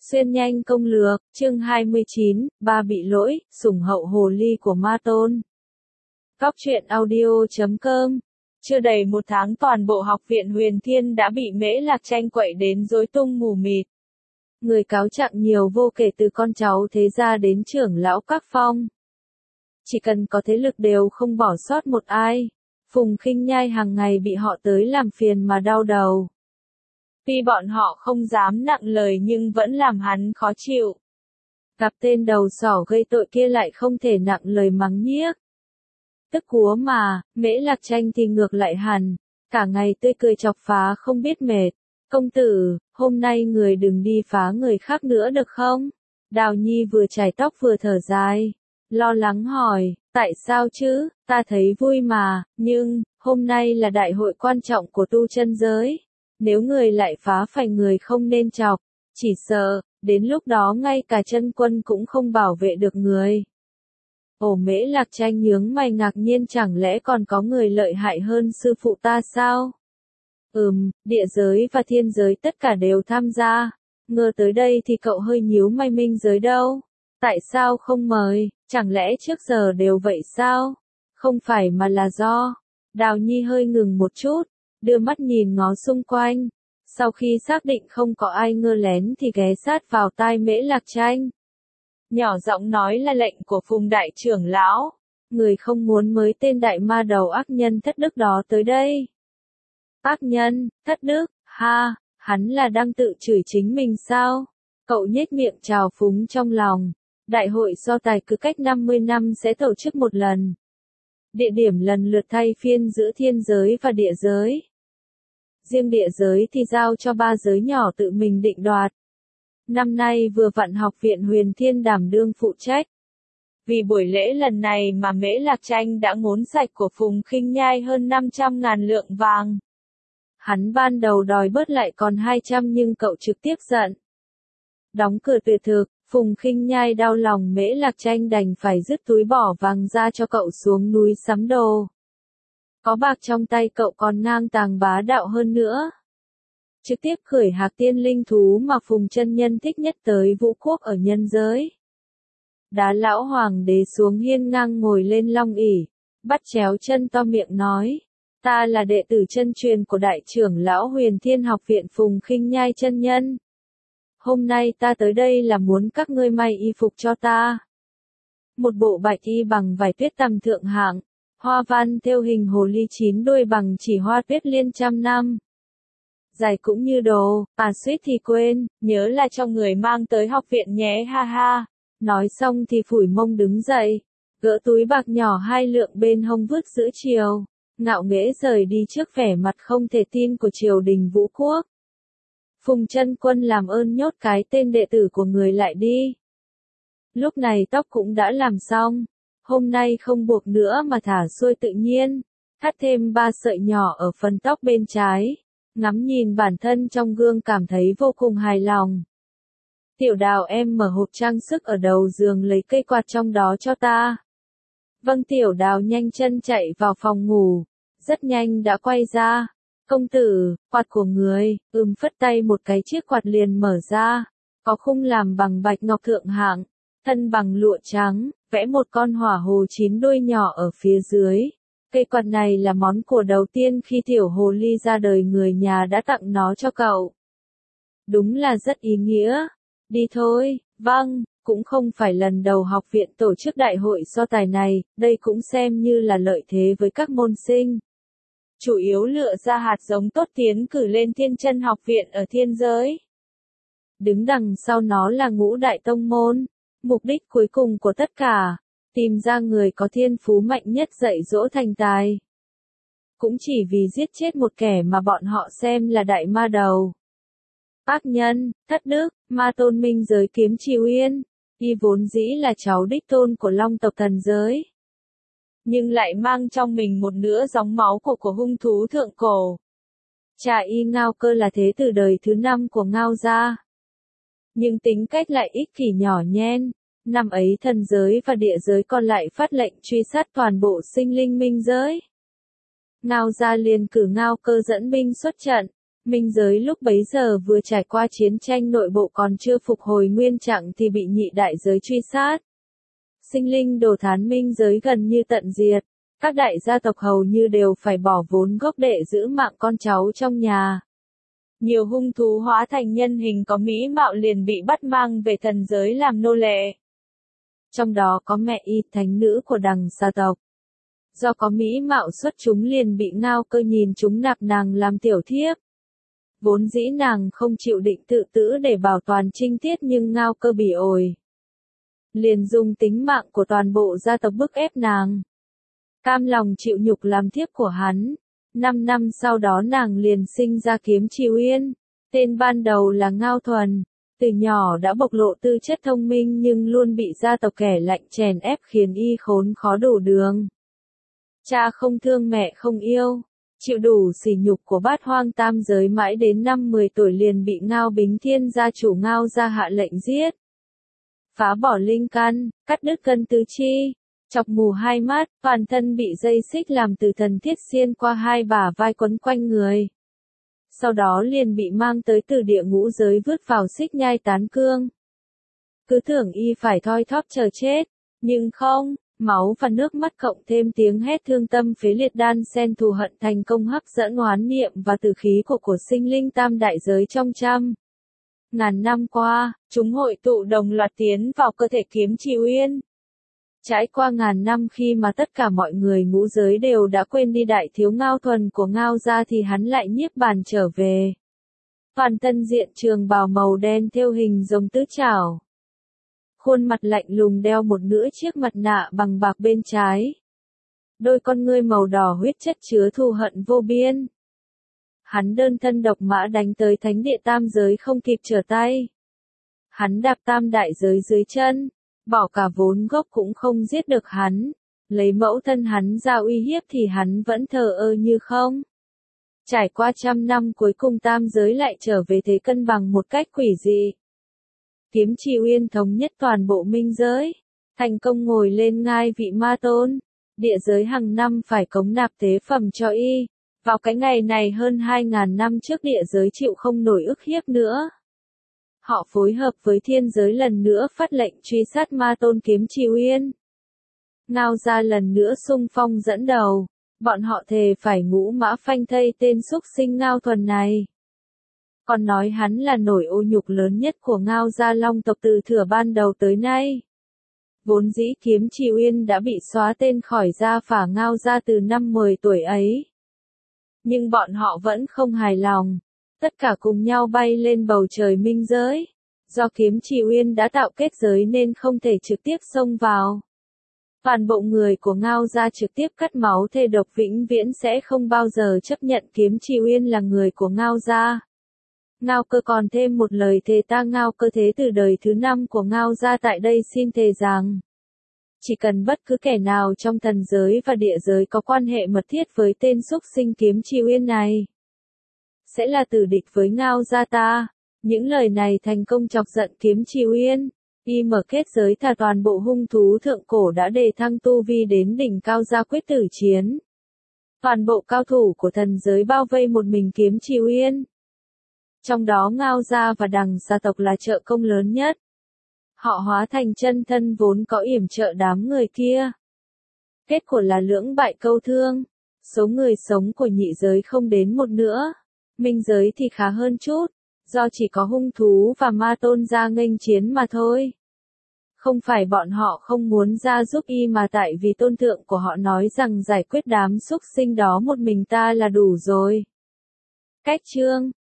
Xuyên nhanh công lược, chương 29, ba bị lỗi, sủng hậu hồ ly của Ma Tôn. Góc truyện audio.com. Chưa đầy một tháng toàn bộ học viện Huyền Thiên đã bị Mễ Lạc Tranh quậy đến rối tung mù mịt. Người cáo trạng nhiều vô kể từ con cháu thế gia đến trưởng lão các phong. Chỉ cần có thế lực đều không bỏ sót một ai. Phùng Khinh Nhai hàng ngày bị họ tới làm phiền mà đau đầu. Tuy bọn họ không dám nặng lời nhưng vẫn làm hắn khó chịu. Gặp tên đầu sỏ gây tội kia lại không thể nặng lời mắng nhiếc. Tức cúa mà, Mễ Lạc Tranh thì ngược lại hẳn, cả ngày tươi cười chọc phá không biết mệt. Công tử, hôm nay người đừng đi phá người khác nữa được không? Đào Nhi vừa chải tóc vừa thở dài, lo lắng hỏi, tại sao chứ, ta thấy vui mà, nhưng, hôm nay là đại hội quan trọng của tu chân giới. Nếu người lại phá phải người không nên chọc, chỉ sợ, đến lúc đó ngay cả chân quân cũng không bảo vệ được người. Ồ, Mễ Lạc Tranh nhướng mày ngạc nhiên, chẳng lẽ còn có người lợi hại hơn sư phụ ta sao? Địa giới và thiên giới tất cả đều tham gia. Ngờ tới đây thì cậu hơi nhíu mày, minh giới đâu? Tại sao không mời, chẳng lẽ trước giờ đều vậy sao? Không phải mà là do. Đào Nhi hơi ngừng một chút, đưa mắt nhìn ngó xung quanh. Sau khi xác định không có ai ngơ lén thì ghé sát vào tai Mễ Lạc Tranh. Nhỏ giọng nói là lệnh của Phùng đại trưởng lão. Người không muốn mới tên đại ma đầu ác nhân thất đức đó tới đây. Ác nhân, thất đức, ha, hắn là đang tự chửi chính mình sao? Cậu nhếch miệng trào phúng trong lòng. Đại hội so tài cứ cách 50 năm sẽ tổ chức một lần. Địa điểm lần lượt thay phiên giữa thiên giới và địa giới. Riêng địa giới thì giao cho ba giới nhỏ tự mình định đoạt. Năm nay vừa vặn học viện Huyền Thiên đảm đương phụ trách. Vì buổi lễ lần này mà Mễ Lạc Tranh đã ngốn sạch của Phùng Khinh Nhai hơn 500.000 lượng vàng. Hắn ban đầu đòi bớt lại còn 200 nhưng cậu trực tiếp giận. Đóng cửa tuyệt thực, Phùng Khinh Nhai đau lòng Mễ Lạc Tranh đành phải dứt túi bỏ vàng ra cho cậu xuống núi sắm đồ. Có bạc trong tay cậu còn ngang tàng bá đạo hơn nữa. Trực tiếp khởi hạc tiên linh thú mà Phùng chân nhân thích nhất tới vũ quốc ở nhân giới. Đá lão hoàng đế xuống hiên ngang ngồi lên long ỷ, bắt chéo chân to miệng nói. Ta là đệ tử chân truyền của đại trưởng lão Huyền Thiên học viện Phùng Khinh Nhai chân nhân. Hôm nay ta tới đây là muốn các ngươi may y phục cho ta. Một bộ bạch y bằng vải tuyết tầm thượng hạng, hoa văn thêu hình hồ ly 9 đuôi bằng chỉ hoa tuyết liên trăm năm. Dài cũng như đồ, suýt thì quên, nhớ là cho người mang tới học viện nhé, ha ha. Nói xong thì phủi mông đứng dậy, gỡ túi bạc nhỏ 2 lượng bên hông vứt giữa chiều, ngạo nghễ rời đi trước vẻ mặt không thể tin của triều đình vũ quốc. Phùng chân quân làm ơn nhốt cái tên đệ tử của người lại đi. Lúc này tóc cũng đã làm xong, hôm nay không buộc nữa mà thả xuôi tự nhiên, thắt thêm 3 sợi nhỏ ở phần tóc bên trái, ngắm nhìn bản thân trong gương cảm thấy vô cùng hài lòng. Tiểu Đào, em mở hộp trang sức ở đầu giường lấy cây quạt trong đó cho ta. Vâng. Tiểu Đào nhanh chân chạy vào phòng ngủ, rất nhanh đã quay ra. Công tử, quạt của người, phất tay một cái chiếc quạt liền mở ra, có khung làm bằng bạch ngọc thượng hạng, thân bằng lụa trắng, vẽ một con hỏa hồ 9 đuôi nhỏ ở phía dưới. Cây quạt này là món quà đầu tiên khi tiểu hồ ly ra đời, người nhà đã tặng nó cho cậu. Đúng là rất ý nghĩa. Đi thôi. Vâng, cũng không phải lần đầu học viện tổ chức đại hội so tài này, đây cũng xem như là lợi thế với các môn sinh. Chủ yếu lựa ra hạt giống tốt tiến cử lên Thiên Chân học viện ở thiên giới. Đứng đằng sau nó là Ngũ đại tông môn. Mục đích cuối cùng của tất cả, tìm ra người có thiên phú mạnh nhất dạy dỗ thành tài. Cũng chỉ vì giết chết một kẻ mà bọn họ xem là đại ma đầu. Ác nhân, thất đức, Ma Tôn minh giới kiếm Trì Uyên, y vốn dĩ là cháu đích tôn của Long tộc thần giới. Nhưng lại mang trong mình một nửa dòng máu của hung thú thượng cổ. Cha y Ngao Cơ là thế tử đời thứ 5 của Ngao gia. Nhưng tính cách lại ích kỷ nhỏ nhen. Năm ấy thần giới và địa giới còn lại phát lệnh truy sát toàn bộ sinh linh minh giới. Ngao gia liền cử Ngao Cơ dẫn binh xuất trận, Minh giới lúc bấy giờ vừa trải qua chiến tranh nội bộ còn chưa phục hồi nguyên trạng thì bị nhị đại giới truy sát. Sinh linh đồ thán minh giới gần như tận diệt, các đại gia tộc hầu như đều phải bỏ vốn gốc để giữ mạng con cháu trong nhà. Nhiều hung thú hóa thành nhân hình có mỹ mạo liền bị bắt mang về thần giới làm nô lệ. Trong đó có mẹ y thánh nữ của đằng gia tộc. Do có mỹ mạo xuất chúng liền bị Ngao Cơ nhìn chúng nạp nàng làm tiểu thiếp. Vốn dĩ nàng không chịu định tự tử để bảo toàn trinh tiết nhưng Ngao Cơ bỉ ổi. Liền dùng tính mạng của toàn bộ gia tộc bức ép nàng. Cam lòng chịu nhục làm thiếp của hắn. 5 năm sau đó nàng liền sinh ra Kiếm Trì Uyên. Tên ban đầu là Ngao Thuần. Từ nhỏ đã bộc lộ tư chất thông minh nhưng luôn bị gia tộc kẻ lạnh chèn ép khiến y khốn khó đủ đường. Cha không thương mẹ không yêu. Chịu đủ sỉ nhục của bát hoang tam giới mãi đến năm 10 tuổi liền bị Ngao Bính Thiên gia chủ Ngao gia hạ lệnh giết. Phá bỏ linh căn, cắt đứt cân tứ chi, chọc mù hai mắt, toàn thân bị dây xích làm từ thần thiết xiên qua hai bả vai quấn quanh người. Sau đó liền bị mang tới từ địa ngũ giới vứt vào xích nhai tán cương. Cứ tưởng y phải thoi thóp chờ chết, nhưng không, máu và nước mắt cộng thêm tiếng hét thương tâm phế liệt đan xen thù hận thành công hấp dẫn oán niệm và tử khí của sinh linh tam đại giới trong trăm. Ngàn năm qua, chúng hội tụ đồng loạt tiến vào cơ thể Kiếm Trì Uyên. Trải qua ngàn năm khi mà tất cả mọi người ngũ giới đều đã quên đi đại thiếu Ngao Thuần của Ngao gia thì hắn lại nhiếp bàn trở về. Toàn thân diện trường bào màu đen thêu hình rồng tứ trảo. Khuôn mặt lạnh lùng đeo một nửa chiếc mặt nạ bằng bạc bên trái. Đôi con ngươi màu đỏ huyết chất chứa thù hận vô biên. Hắn đơn thân độc mã đánh tới thánh địa tam giới không kịp trở tay. Hắn đạp tam đại giới dưới chân, bỏ cả vốn gốc cũng không giết được hắn. Lấy mẫu thân hắn ra uy hiếp thì hắn vẫn thờ ơ như không. Trải qua trăm năm cuối cùng tam giới lại trở về thế cân bằng một cách quỷ dị. Kiếm Trì Uyên thống nhất toàn bộ minh giới, thành công ngồi lên ngai vị ma tôn. Địa giới hàng năm phải cống nạp tế phẩm cho y. Vào cái ngày này hơn 2.000 năm trước địa giới chịu không nổi ức hiếp nữa. Họ phối hợp với thiên giới lần nữa phát lệnh truy sát ma tôn Kiếm Trì Uyên. Ngao gia lần nữa xung phong dẫn đầu. Bọn họ thề phải ngũ mã phanh thây tên xúc sinh Ngao Thuần này. Còn nói hắn là nổi ô nhục lớn nhất của Ngao gia Long tộc từ thuở ban đầu tới nay. Vốn dĩ Kiếm Trì Uyên đã bị xóa tên khỏi gia phả Ngao gia từ năm 10 tuổi ấy. Nhưng bọn họ vẫn không hài lòng. Tất cả cùng nhau bay lên bầu trời minh giới. Do Kiếm Trì Uyên đã tạo kết giới nên không thể trực tiếp xông vào. Toàn bộ người của Ngao gia trực tiếp cắt máu thề độc vĩnh viễn sẽ không bao giờ chấp nhận Kiếm Trì Uyên là người của Ngao gia. Ngao Cơ còn thêm một lời thề ta Ngao Cơ thế từ đời thứ 5 của Ngao gia tại đây xin thề rằng. Chỉ cần bất cứ kẻ nào trong thần giới và địa giới có quan hệ mật thiết với tên xúc sinh Kiếm Trì Uyên này. Sẽ là tử địch với Ngao gia ta. Những lời này thành công chọc giận Kiếm Trì Uyên. Y mở kết giới thả toàn bộ hung thú thượng cổ đã đề thăng tu vi đến đỉnh cao ra quyết tử chiến. Toàn bộ cao thủ của thần giới bao vây một mình Kiếm Trì Uyên. Trong đó Ngao gia và đằng gia tộc là trợ công lớn nhất. Họ hóa thành chân thân vốn có yểm trợ đám người kia. Kết quả là lưỡng bại câu thương. Số người sống của nhị giới không đến một nữa. Minh giới thì khá hơn chút. Do chỉ có hung thú và ma tôn ra nghênh chiến mà thôi. Không phải bọn họ không muốn ra giúp y mà tại vì tôn thượng của họ nói rằng giải quyết đám xúc sinh đó một mình ta là đủ rồi. Cách chương